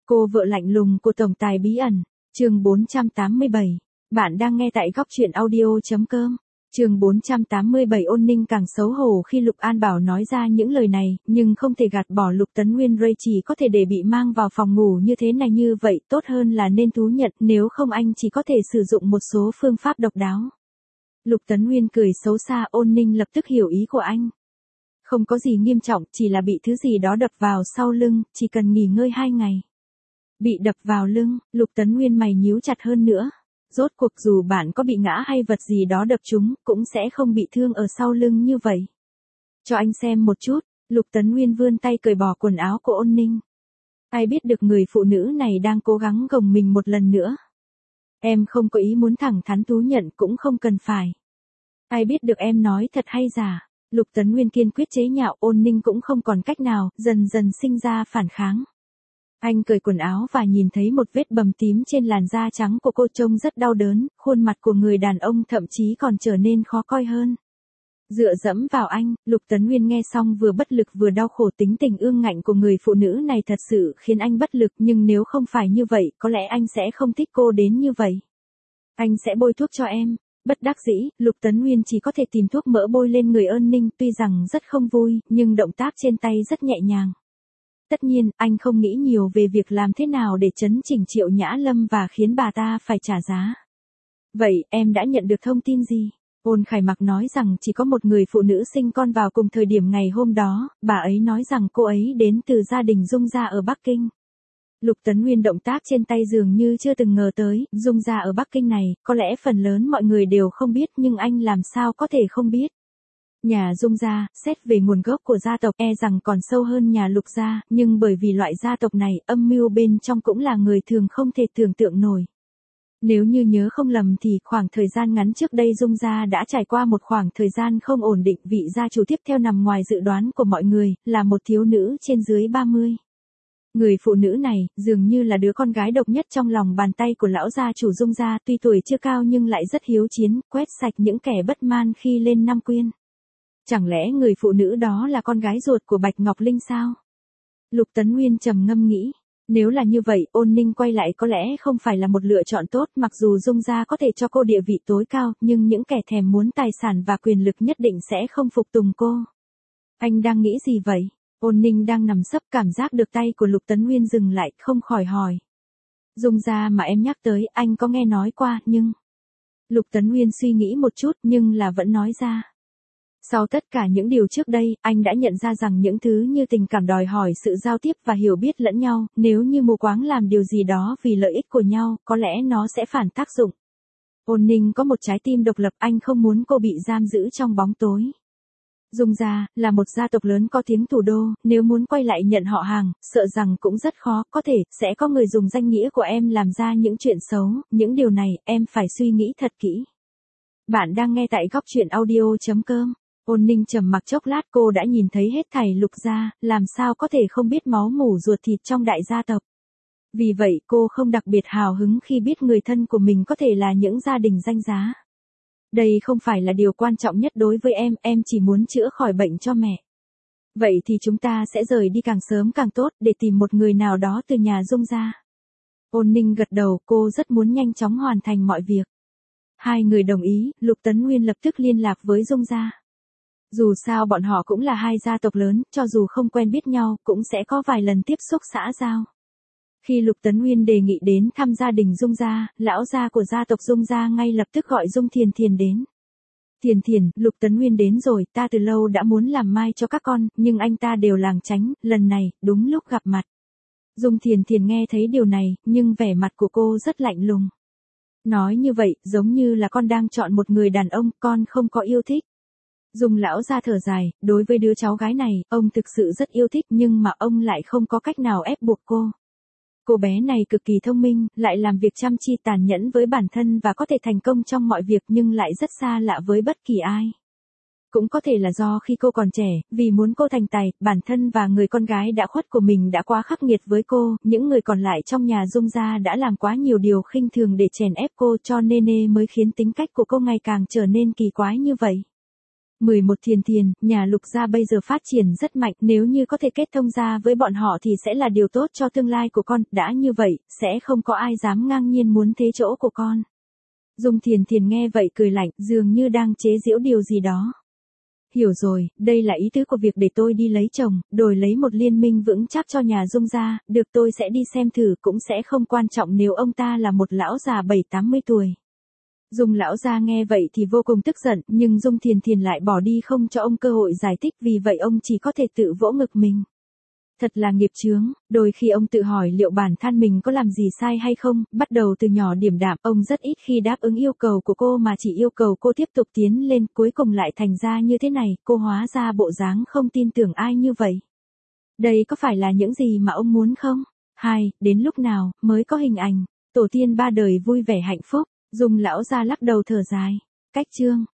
Cô vợ lạnh lùng của tổng tài bí ẩn, chương 487. Bạn đang nghe tại góc truyện audio.com. Chương 487. Ôn Ninh càng xấu hổ khi Lục An Bảo nói ra những lời này, nhưng không thể gạt bỏ Lục Tấn Nguyên. Ray chỉ có thể để bị mang vào phòng ngủ như thế này, như vậy tốt hơn là nên thú nhận, nếu không anh chỉ có thể sử dụng một số phương pháp độc đáo. Lục Tấn Nguyên cười xấu xa. Ôn Ninh lập tức hiểu ý của anh. Không có gì nghiêm trọng, chỉ là bị thứ gì đó đập vào sau lưng, chỉ cần nghỉ ngơi 2 ngày. Bị đập vào lưng, Lục Tấn Nguyên mày nhíu chặt hơn nữa. Rốt cuộc dù bạn có bị ngã hay vật gì đó đập trúng, cũng sẽ không bị thương ở sau lưng như vậy. Cho anh xem một chút. Lục Tấn Nguyên vươn tay cởi bỏ quần áo của Ôn Ninh. Ai biết được người phụ nữ này đang cố gắng gồng mình một lần nữa. Em không có ý muốn thẳng thắn thú nhận, cũng không cần phải. Ai biết được em nói thật hay giả. Lục Tấn Nguyên kiên quyết chế nhạo. Ôn Ninh cũng không còn cách nào, dần dần sinh ra phản kháng. Anh cởi quần áo và nhìn thấy một vết bầm tím trên làn da trắng của cô, trông rất đau đớn, khuôn mặt của người đàn ông thậm chí còn trở nên khó coi hơn. Dựa dẫm vào anh, Lục Tấn Nguyên nghe xong vừa bất lực vừa đau khổ. Tính tình ương ngạnh của người phụ nữ này thật sự khiến anh bất lực, nhưng nếu không phải như vậy, có lẽ anh sẽ không thích cô đến như vậy. Anh sẽ bôi thuốc cho em. Bất đắc dĩ, Lục Tấn Nguyên chỉ có thể tìm thuốc mỡ bôi lên người Ôn Ninh, tuy rằng rất không vui, nhưng động tác trên tay rất nhẹ nhàng. Tất nhiên, anh không nghĩ nhiều về việc làm thế nào để trấn chỉnh Triệu Nhã Lâm và khiến bà ta phải trả giá. Vậy, em đã nhận được thông tin gì? Ôn Khải Mặc nói rằng chỉ có một người phụ nữ sinh con vào cùng thời điểm ngày hôm đó, bà ấy nói rằng cô ấy đến từ gia đình Dung gia ở Bắc Kinh. Lục Tấn Nguyên động tác trên tay dường như chưa từng ngờ tới. Dung gia ở Bắc Kinh này, có lẽ phần lớn mọi người đều không biết, nhưng anh làm sao có thể không biết. Nhà Dung gia, xét về nguồn gốc của gia tộc rằng còn sâu hơn nhà Lục gia, nhưng bởi vì loại gia tộc này, âm mưu bên trong cũng là người thường không thể tưởng tượng nổi. Nếu như nhớ không lầm thì khoảng thời gian ngắn trước đây Dung gia đã trải qua một khoảng thời gian không ổn định. Vị gia chủ tiếp theo nằm ngoài dự đoán của mọi người, là một thiếu nữ trên dưới 30. Người phụ nữ này, dường như là đứa con gái độc nhất trong lòng bàn tay của lão gia chủ Dung gia, tuy tuổi chưa cao nhưng lại rất hiếu chiến, quét sạch những kẻ bất man khi lên năm quyên. Chẳng lẽ người phụ nữ đó là con gái ruột của Bạch Ngọc Linh sao? Lục Tấn Nguyên trầm ngâm nghĩ. Nếu là như vậy, Ôn Ninh quay lại có lẽ không phải là một lựa chọn tốt. Mặc dù Dung gia có thể cho cô địa vị tối cao, nhưng những kẻ thèm muốn tài sản và quyền lực nhất định sẽ không phục tùng cô. Anh đang nghĩ gì vậy? Ôn Ninh đang nằm sấp, cảm giác được tay của Lục Tấn Nguyên dừng lại, không khỏi hỏi. Dung gia mà em nhắc tới, anh có nghe nói qua, nhưng... Lục Tấn Nguyên suy nghĩ một chút, nhưng là vẫn nói ra. Sau tất cả những điều trước đây, anh đã nhận ra rằng những thứ như tình cảm đòi hỏi sự giao tiếp và hiểu biết lẫn nhau. Nếu như mù quáng làm điều gì đó vì lợi ích của nhau, có lẽ nó sẽ phản tác dụng. Ôn Ninh có một trái tim độc lập, anh không muốn cô bị giam giữ trong bóng tối. Dung gia là một gia tộc lớn có tiếng thủ đô, nếu muốn quay lại nhận họ hàng, sợ rằng cũng rất khó. Có thể, sẽ có người dùng danh nghĩa của em làm ra những chuyện xấu. Những điều này, em phải suy nghĩ thật kỹ. Bạn đang nghe tại góc truyện audio.com. Ôn Ninh trầm mặc chốc lát, cô đã nhìn thấy hết thảy Lục gia, làm sao có thể không biết máu mủ ruột thịt trong đại gia tộc. Vì vậy cô không đặc biệt hào hứng khi biết người thân của mình có thể là những gia đình danh giá. Đây không phải là điều quan trọng nhất đối với em chỉ muốn chữa khỏi bệnh cho mẹ. Vậy thì chúng ta sẽ rời đi càng sớm càng tốt, để tìm một người nào đó từ nhà Dung gia. Ôn Ninh gật đầu, cô rất muốn nhanh chóng hoàn thành mọi việc. Hai người đồng ý, Lục Tấn Nguyên lập tức liên lạc với Dung gia. Dù sao bọn họ cũng là hai gia tộc lớn, cho dù không quen biết nhau, cũng sẽ có vài lần tiếp xúc xã giao. Khi Lục Tấn Nguyên đề nghị đến thăm gia đình Dung gia, lão gia của gia tộc Dung gia ngay lập tức gọi Dung Thiền Thiền đến. Thiền Thiền, Lục Tấn Nguyên đến rồi, ta từ lâu đã muốn làm mai cho các con, nhưng anh ta đều lảng tránh, lần này, đúng lúc gặp mặt. Dung Thiền Thiền nghe thấy điều này, nhưng vẻ mặt của cô rất lạnh lùng. Nói như vậy, giống như là con đang chọn một người đàn ông, con không có yêu thích. Dung lão gia thở dài, đối với đứa cháu gái này, ông thực sự rất yêu thích, nhưng mà ông lại không có cách nào ép buộc cô. Cô bé này cực kỳ thông minh, lại làm việc chăm chi tàn nhẫn với bản thân và có thể thành công trong mọi việc, nhưng lại rất xa lạ với bất kỳ ai. Cũng có thể là do khi cô còn trẻ, vì muốn cô thành tài, bản thân và người con gái đã khuất của mình đã quá khắc nghiệt với cô, những người còn lại trong nhà Dung gia đã làm quá nhiều điều khinh thường để chèn ép cô, cho nên mới khiến tính cách của cô ngày càng trở nên kỳ quái như vậy. 11 Thiền Thiền, nhà Lục gia bây giờ phát triển rất mạnh, nếu như có thể kết thông gia với bọn họ thì sẽ là điều tốt cho tương lai của con, đã như vậy, sẽ không có ai dám ngang nhiên muốn thế chỗ của con. Dung Thiền Thiền nghe vậy cười lạnh, dường như đang chế giễu điều gì đó. Hiểu rồi, đây là ý tứ của việc để tôi đi lấy chồng, đổi lấy một liên minh vững chắc cho nhà Dung gia, được tôi sẽ đi xem thử, cũng sẽ không quan trọng nếu ông ta là một lão già 70-80 tuổi. Dung lão gia nghe vậy thì vô cùng tức giận, nhưng Dung Thiền Thiền lại bỏ đi không cho ông cơ hội giải thích, vì vậy ông chỉ có thể tự vỗ ngực mình. Thật là nghiệp chướng, đôi khi ông tự hỏi liệu bản thân mình có làm gì sai hay không, bắt đầu từ nhỏ điềm đạm, ông rất ít khi đáp ứng yêu cầu của cô mà chỉ yêu cầu cô tiếp tục tiến lên, cuối cùng lại thành ra như thế này, cô hóa ra bộ dáng không tin tưởng ai như vậy. Đây có phải là những gì mà ông muốn không? Đến lúc nào mới có hình ảnh, tổ tiên ba đời vui vẻ hạnh phúc, Dung lão gia lắc đầu thở dài. Cách chương